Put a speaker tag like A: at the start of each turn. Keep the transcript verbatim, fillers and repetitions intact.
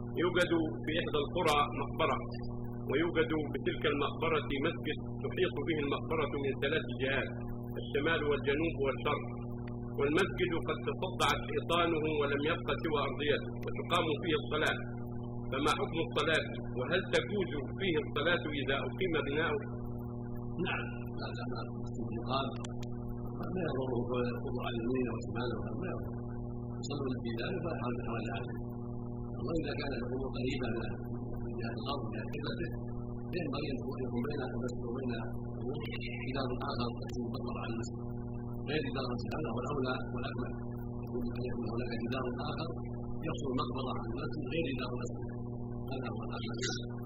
A: يوجد في إحدى القرى مقبرة، ويوجد بتلك المقبرة مسجد تحيط به المقبرة من ثلاث جهات، الشمال والجنوب والشرق، والمسجد قد تصدعت حيطانه ولم يبق سوى أرضيته وتقام فيه الصلاة، فما حكم الصلاة؟ وهل تجوز فيه الصلاة إذا أقيم بناؤه؟
B: نعم، لا دام المسجد يقام ما يضره الخضوع على يمينه وشماله، ما يضره يصلون في ذلك ولا حرج عليه. الله إذا كان الأمور قريبة من جهة الأرض من جهة قبلته ينبغي أن يكون بين المسجد وبين جدار آخر تكون مقبرة على المسجد غير جدار المسجد، هذا هو الأولى والأكمل، يكون أن يكون هناك جدار آخر يحصل مقبرة على المسجد غير جدار المسجد، هذا هو الأكمل.